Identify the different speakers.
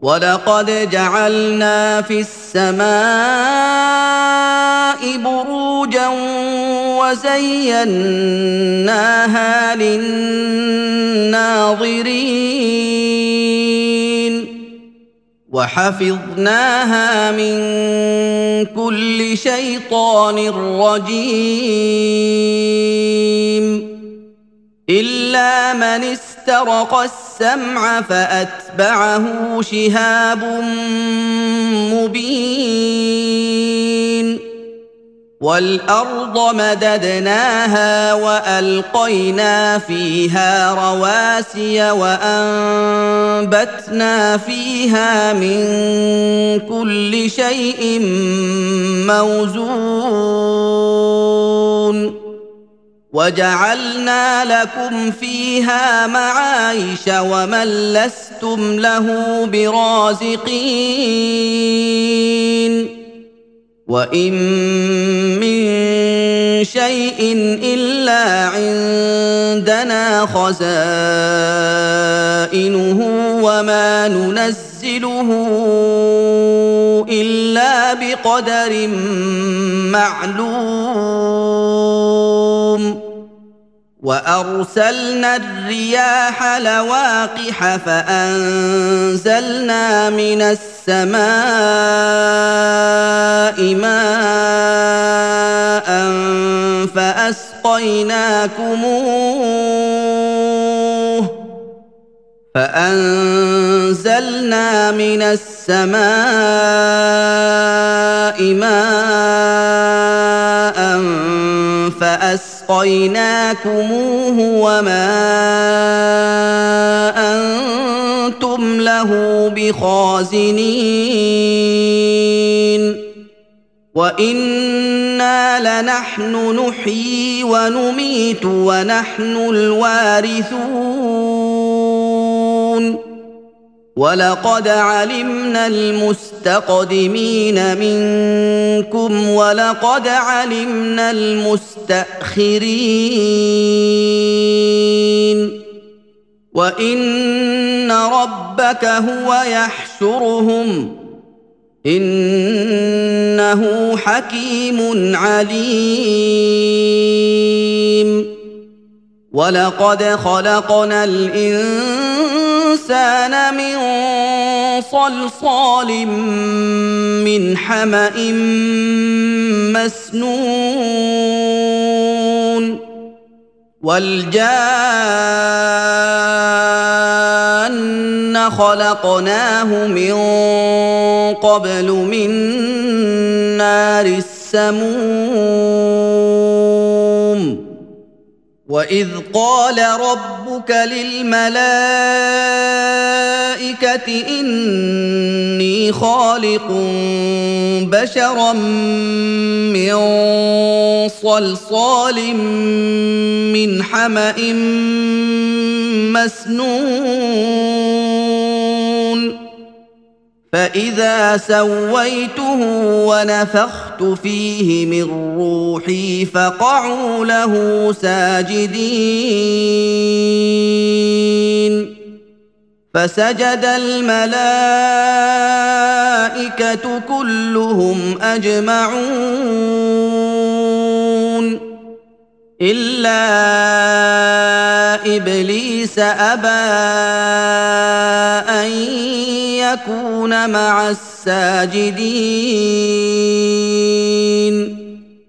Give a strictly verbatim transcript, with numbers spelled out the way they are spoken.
Speaker 1: وَلَقَدْ جَعَلْنَا فِي السَّمَاءِ بُرُوجًا وَزَيَّنَّاهَا لِلنَّاظِرِينَ وَحَفِظْنَاهَا مِنْ كُلِّ شَيْطَانٍ رَجِيمٍ إِلَّا مَنِ اسْتَرَقَ السَّمْعَ فَأَتْبَعَهُ شِهَابٌ مُّبِينٌ وَالْأَرْضَ مَدَدْنَاهَا وَأَلْقَيْنَا فِيهَا رَوَاسِيَ وَأَنبَتْنَا فِيهَا مِن كُلِّ شَيْءٍ مَّوْزُونٍ وَجَعَلْنَا لَكُمْ فِيهَا مَعَايِشَ وَمَن لَّسْتُمْ لَهُ بِرَازِقِينَ وَإِن مِّن شَيْءٍ إِلَّا عِندَنَا خَزَائِنُهُ وَمَا نُنَزِّلُهُ إِلَّا بِقَدَرٍ مَّعْلُومٍ وَأَرْسَلْنَا الرِّيَاحَ لَوَاقِحَ فَأَنزَلْنَا مِنَ السَّمَاءِ مَاءً فَأَسْقَيْنَاكُمُوهُ فَأَنزَلْنَا مِنَ السَّمَاءِ مَاءً فَأَسْقَيْنَاكُمُوهُ وَمَا أَنتُمْ لَهُ بِخَازِنِينَ وَإِنَّا لَنَحْنُ نُحْيِي وَنُمِيتُ وَنَحْنُ الْوَارِثُونَ وَلَقَدْ عَلِمْنَا الْمُسْتَقْدِمِينَ مِنكُمْ وَلَقَدْ عَلِمْنَا الْمُسْتَأْخِرِينَ وَإِنَّ رَبَّكَ هُوَ يَحْشُرُهُمْ إِنَّهُ حَكِيمٌ عَلِيمٌ وَلَقَدْ خَلَقْنَا الْإِنسَانَ مِنْ صَلْصَالٍ مِّنْ حَمَإٍ مَّسْنُونٍ وَالْجَانَّ خَلَقْنَاهُ مِن قَبْلُ مِن نَّارِ السَّمُومِ وَإِذْ قَالَ رَبُّكَ لِلْمَلَائِكَةِ إِنِّي خَالِقٌ بَشَرًا مِّن صَلْصَالٍ مِّنْ حَمَإٍ مَّسْنُونٍ فَإِذَا سَوَّيْتُهُ وَنَفَخْتُ فِيهِ مِن رُّوحِي فَقَعُوا لَهُ سَاجِدِينَ فَسَجَدَ الْمَلَائِكَةُ كُلُّهُمْ أَجْمَعُونَ إِلَّا إِبْلِيسَ أَبَىٰ أَن يَكُونَ مَعَ السَّاجِدِينَ